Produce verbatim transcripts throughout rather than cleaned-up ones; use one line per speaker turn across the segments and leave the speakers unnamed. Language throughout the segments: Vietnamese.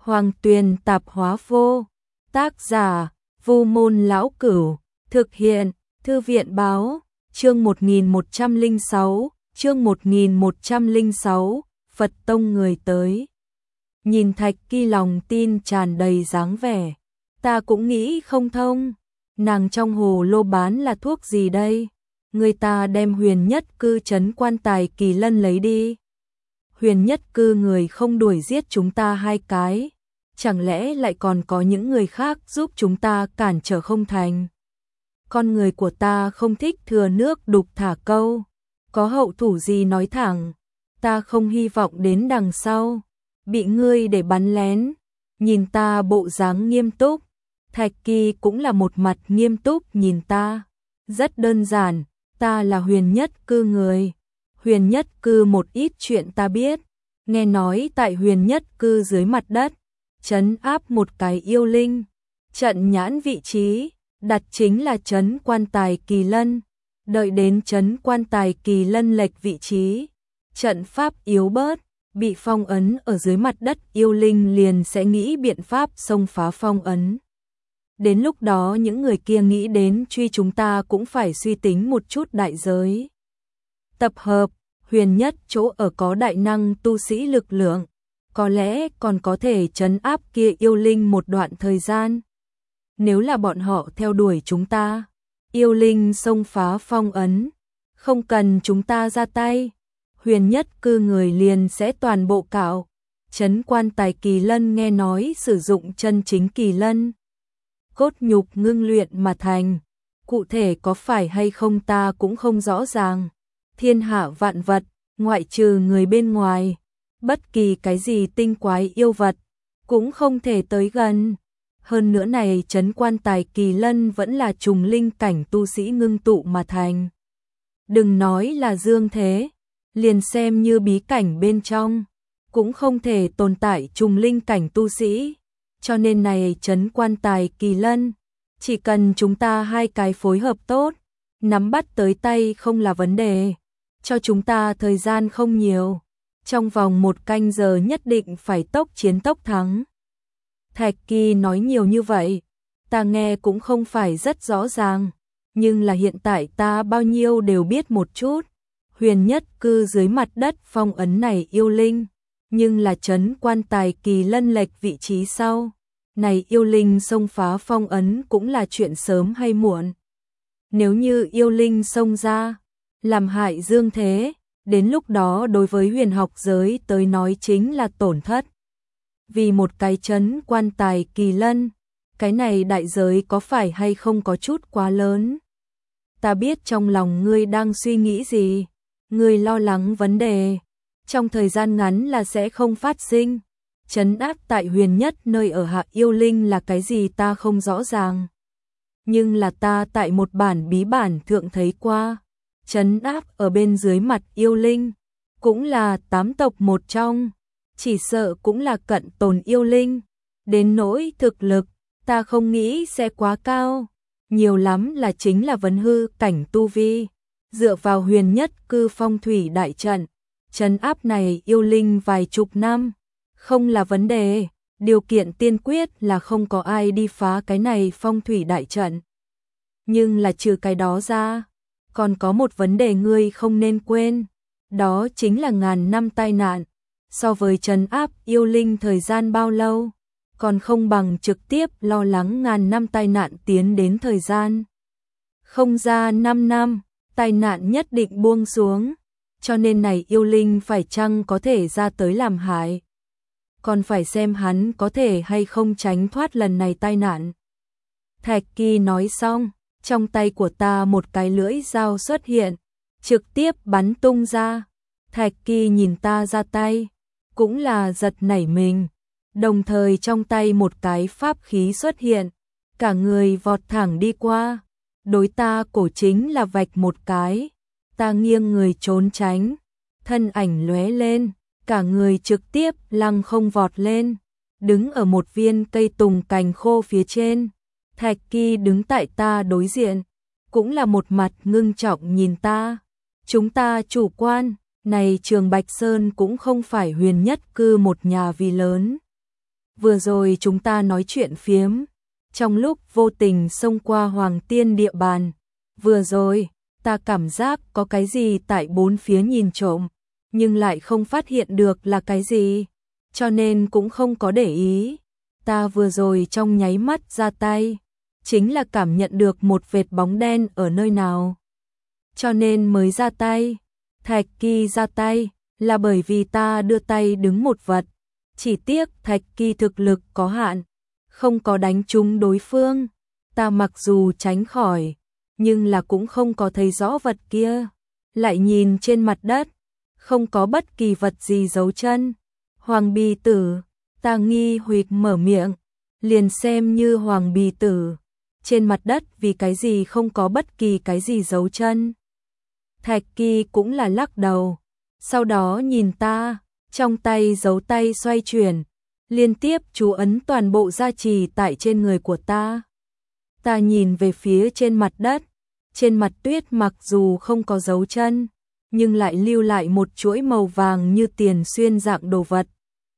Hoàng Tuyền Tạp Hóa Vô. Tác giả: Vu Môn Lão Cửu. Thực hiện: Thư viện Báo. Chương một nghìn một trăm lẻ sáu, chương một nghìn một trăm lẻ sáu, Phật tông người tới. Nhìn Thạch Kỳ lòng tin tràn đầy dáng vẻ, ta cũng nghĩ không thông, nàng trong hồ lô bán là thuốc gì đây? Người ta đem Huyền Nhất Cư trấn quan tài Kỳ Lân lấy đi. Huyền Nhất Cư người không đuổi giết chúng ta hai cái, chẳng lẽ lại còn có những người khác giúp chúng ta cản trở không thành? Con người của ta không thích thừa nước đục thả câu, có hậu thủ gì nói thẳng, ta không hy vọng đến đằng sau bị ngươi để bắn lén. Nhìn ta bộ dáng nghiêm túc, Thạch Kỳ cũng là một mặt nghiêm túc nhìn ta. Rất đơn giản, ta là Huyền Nhất Cư người. Huyền Nhất Cư một ít chuyện ta biết, nghe nói tại Huyền Nhất Cư dưới mặt đất trấn áp một cái yêu linh, trận nhãn vị trí đặt chính là trấn quan tài Kỳ Lân. Đợi đến trấn quan tài Kỳ Lân lệch vị trí, trận pháp yếu bớt, bị phong ấn ở dưới mặt đất, yêu linh liền sẽ nghĩ biện pháp xông phá phong ấn. Đến lúc đó những người kia nghĩ đến truy chúng ta cũng phải suy tính một chút đại giới. Tập hợp Huyền Nhất chỗ ở có đại năng tu sĩ lực lượng, có lẽ còn có thể trấn áp kia yêu linh một đoạn thời gian. Nếu là bọn họ theo đuổi chúng ta, yêu linh xông phá phong ấn, không cần chúng ta ra tay, Huyền Nhất Cư người liền sẽ toàn bộ cạo. Trấn quan tài Kỳ Lân nghe nói sử dụng chân chính Kỳ Lân cốt nhục ngưng luyện mà thành, cụ thể có phải hay không ta cũng không rõ ràng. Thiên hạ vạn vật, ngoại trừ người bên ngoài, bất kỳ cái gì tinh quái yêu vật cũng không thể tới gần. Hơn nữa này trấn quan tài Kỳ Lân vẫn là trùng linh cảnh tu sĩ ngưng tụ mà thành. Đừng nói là dương thế, liền xem như bí cảnh bên trong cũng không thể tồn tại trùng linh cảnh tu sĩ. Cho nên này trấn quan tài Kỳ Lân, chỉ cần chúng ta hai cái phối hợp tốt, nắm bắt tới tay không là vấn đề. Cho chúng ta thời gian không nhiều, trong vòng một canh giờ nhất định phải tốc chiến tốc thắng. Thạch Kỳ nói nhiều như vậy, ta nghe cũng không phải rất rõ ràng, nhưng là hiện tại ta bao nhiêu đều biết một chút. Huyền Nhất Cư dưới mặt đất phong ấn này yêu linh, nhưng là trấn quan tài Kỳ Lân lệch vị trí sau, này yêu linh xông phá phong ấn cũng là chuyện sớm hay muộn. Nếu như yêu linh xông ra, làm hại dương thế, đến lúc đó đối với huyền học giới tới nói chính là tổn thất. Vì một cái trấn quan tài Kỳ Lân, cái này đại giới có phải hay không có chút quá lớn? Ta biết trong lòng ngươi đang suy nghĩ gì, ngươi lo lắng vấn đề trong thời gian ngắn là sẽ không phát sinh. Trấn áp tại Huyền Nhất nơi ở hạ yêu linh là cái gì ta không rõ ràng, nhưng là ta tại một bản bí bản thượng thấy qua, trấn áp ở bên dưới mặt yêu linh cũng là tám tộc một trong, chỉ sợ cũng là cận tồn yêu linh. Đến nỗi thực lực, ta không nghĩ sẽ quá cao, nhiều lắm là chính là vấn hư cảnh tu vi. Dựa vào Huyền Nhất Cư phong thủy đại trận, trấn áp này yêu linh vài chục năm không là vấn đề, điều kiện tiên quyết là không có ai đi phá cái này phong thủy đại trận. Nhưng là trừ cái đó ra, còn có một vấn đề ngươi không nên quên, đó chính là ngàn năm tai nạn. So với trấn áp yêu linh thời gian bao lâu, còn không bằng trực tiếp lo lắng ngàn năm tai nạn tiến đến thời gian. Không ra năm năm, tai nạn nhất định buông xuống, cho nên này yêu linh phải chăng có thể ra tới làm hại, còn phải xem hắn có thể hay không tránh thoát lần này tai nạn. Thạch Kỳ nói xong, trong tay của ta một cái lưỡi dao xuất hiện, trực tiếp bắn tung ra. Thạch Kỳ nhìn ta ra tay, cũng là giật nảy mình, đồng thời trong tay một cái pháp khí xuất hiện, cả người vọt thẳng đi qua, đối ta cổ chính là vạch một cái. Ta nghiêng người trốn tránh, thân ảnh lóe lên, cả người trực tiếp lăng không vọt lên, đứng ở một viên cây tùng cành khô phía trên. Thạch Kỳ đứng tại ta đối diện, cũng là một mặt ngưng trọng nhìn ta. Chúng ta chủ quan, này Trường Bạch Sơn cũng không phải Huyền Nhất Cư một nhà vì lớn. vừa rồi chúng ta nói chuyện phiếm, trong lúc vô tình xông qua Hoàng Tiên địa bàn, vừa rồi, ta cảm giác có cái gì tại bốn phía nhìn trộm, nhưng lại không phát hiện được là cái gì, cho nên cũng không có để ý. Ta vừa rồi trong nháy mắt ra tay, chính là cảm nhận được một vệt bóng đen ở nơi nào, cho nên mới ra tay. Thạch Kỳ ra tay là bởi vì ta đưa tay đứng một vật, chỉ tiếc Thạch Kỳ thực lực có hạn, không có đánh trúng đối phương. Ta mặc dù tránh khỏi, nhưng là cũng không có thấy rõ vật kia, lại nhìn trên mặt đất, không có bất kỳ vật gì dấu chân. Hoàng Bì Tử, ta nghi hoặc mở miệng, liền xem như Hoàng Bì Tử, trên mặt đất vì cái gì không có bất kỳ cái gì dấu chân. Thạch Kỳ cũng là lắc đầu, sau đó nhìn ta, trong tay dấu tay xoay chuyển, liên tiếp chú ấn toàn bộ gia trì tại trên người của ta. Ta nhìn về phía trên mặt đất, trên mặt tuyết mặc dù không có dấu chân, nhưng lại lưu lại một chuỗi màu vàng như tiền xuyên dạng đồ vật.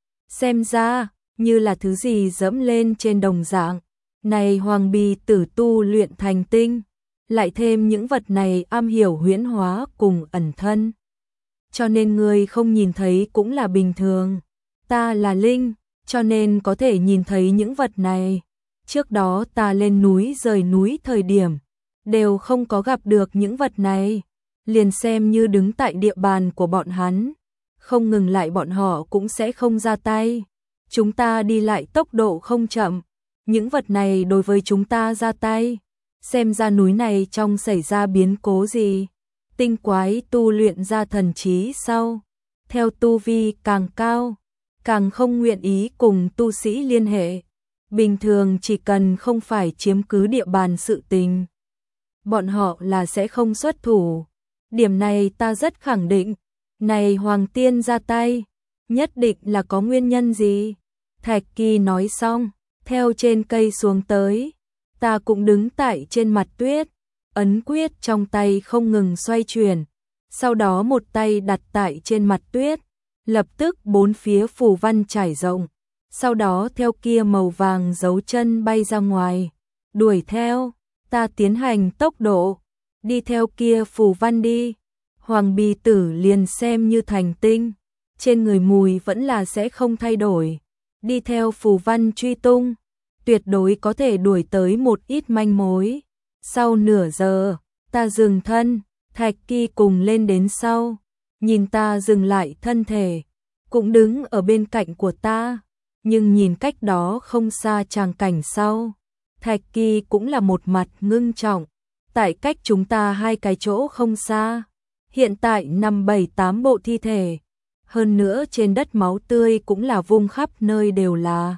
Xem ra, như là thứ gì dẫm lên trên đồng dạng. Này Hoàng Bì Tử tu luyện thành tinh, lại thêm những vật này am hiểu huyễn hóa cùng ẩn thân, cho nên người không nhìn thấy cũng là bình thường. Ta là linh, cho nên có thể nhìn thấy những vật này. Trước đó ta lên núi rời núi thời điểm, đều không có gặp được những vật này, liền xem như đứng tại địa bàn của bọn hắn, không ngừng lại bọn họ cũng sẽ không ra tay. Chúng ta đi lại tốc độ không chậm, những vật này đối với chúng ta ra tay, xem ra núi này trong xảy ra biến cố gì. Tinh quái tu luyện ra thần trí sau, theo tu vi càng cao, càng không nguyện ý cùng tu sĩ liên hệ. Bình thường chỉ cần không phải chiếm cứ địa bàn sự tình, bọn họ là sẽ không xuất thủ. Điểm này ta rất khẳng định. Này Hoàng Tiên ra tay, nhất định là có nguyên nhân gì. Thạch Kỳ nói xong, theo trên cây xuống tới. Ta cũng đứng tại trên mặt tuyết, ấn quyết trong tay không ngừng xoay chuyển, sau đó một tay đặt tại trên mặt tuyết, lập tức bốn phía phù văn trải rộng, sau đó theo kia màu vàng dấu chân bay ra ngoài, đuổi theo. Ta tiến hành tốc độ, đi theo kia phù văn đi. Hoàng Bì Tử liền xem như thành tinh, trên người mùi vẫn là sẽ không thay đổi, đi theo phù văn truy tung, tuyệt đối có thể đuổi tới một ít manh mối. Sau nửa giờ, ta dừng thân, Thạch Kỳ cùng lên đến sau, nhìn ta dừng lại thân thể, cũng đứng ở bên cạnh của ta, nhưng nhìn cách đó không xa tràng cảnh sau, Thạch Kỳ cũng là một mặt ngưng trọng. Tại cách chúng ta hai cái chỗ không xa, hiện tại nằm bảy tám bộ thi thể, hơn nữa trên đất máu tươi cũng là vung khắp nơi đều là.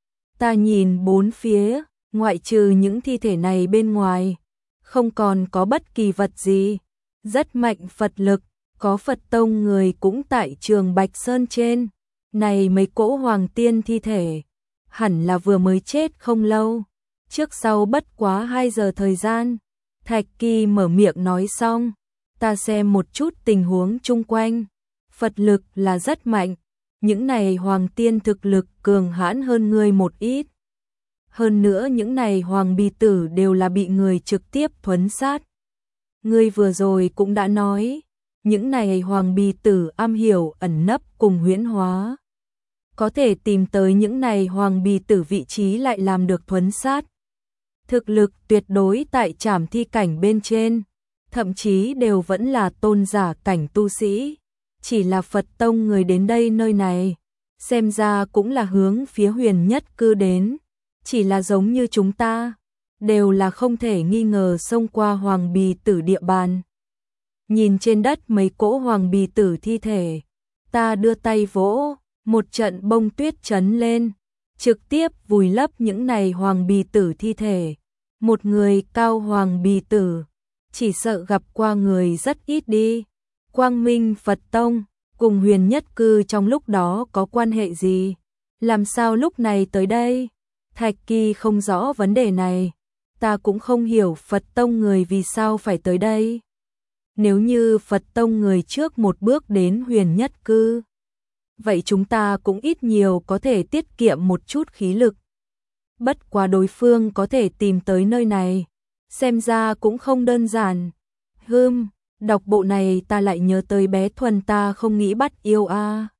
Ta nhìn bốn phía, ngoại trừ những thi thể này bên ngoài, không còn có bất kỳ vật gì. Rất mạnh Phật lực, có Phật tông người cũng tại Trường Bạch Sơn trên. Này mấy cỗ Hoàng Tiên thi thể, hẳn là vừa mới chết không lâu, trước sau bất quá hai giờ thời gian. Thạch Kỳ mở miệng nói xong, ta xem một chút tình huống chung quanh, Phật lực là rất mạnh, những này Hoàng Tiên thực lực cường hãn hơn người một ít. Hơn nữa những này Hoàng Bì Tử đều là bị người trực tiếp thuấn sát. Ngươi vừa rồi cũng đã nói, những này Hoàng Bì Tử am hiểu ẩn nấp cùng huyễn hóa, có thể tìm tới những này Hoàng Bì Tử vị trí lại làm được thuấn sát. Thực lực tuyệt đối tại trảm thi cảnh bên trên, thậm chí đều vẫn là tôn giả cảnh tu sĩ. Chỉ là Phật tông người đến đây nơi này, xem ra cũng là hướng phía Huyền Nhất Cư đến, chỉ là giống như chúng ta, đều là không thể nghi ngờ xông qua Hoàng Bì Tử địa bàn. Nhìn trên đất mấy cỗ Hoàng Bì Tử thi thể, ta đưa tay vỗ, một trận bông tuyết chấn lên, trực tiếp vùi lấp những này Hoàng Bì Tử thi thể. Một người cao Hoàng Bì Tử, chỉ sợ gặp qua người rất ít đi. Quang Minh Phật Tông cùng Huyền Nhất Cư trong lúc đó có quan hệ gì? Làm sao lúc này tới đây? Thạch Kỳ không rõ vấn đề này, ta cũng không hiểu Phật Tông người vì sao phải tới đây. Nếu như Phật Tông người trước một bước đến Huyền Nhất Cư, vậy chúng ta cũng ít nhiều có thể tiết kiệm một chút khí lực. Bất quá đối phương có thể tìm tới nơi này, xem ra cũng không đơn giản. Hừm, đọc bộ này ta lại nhớ tới bé Thuần ta không nghĩ bắt yêu a. À.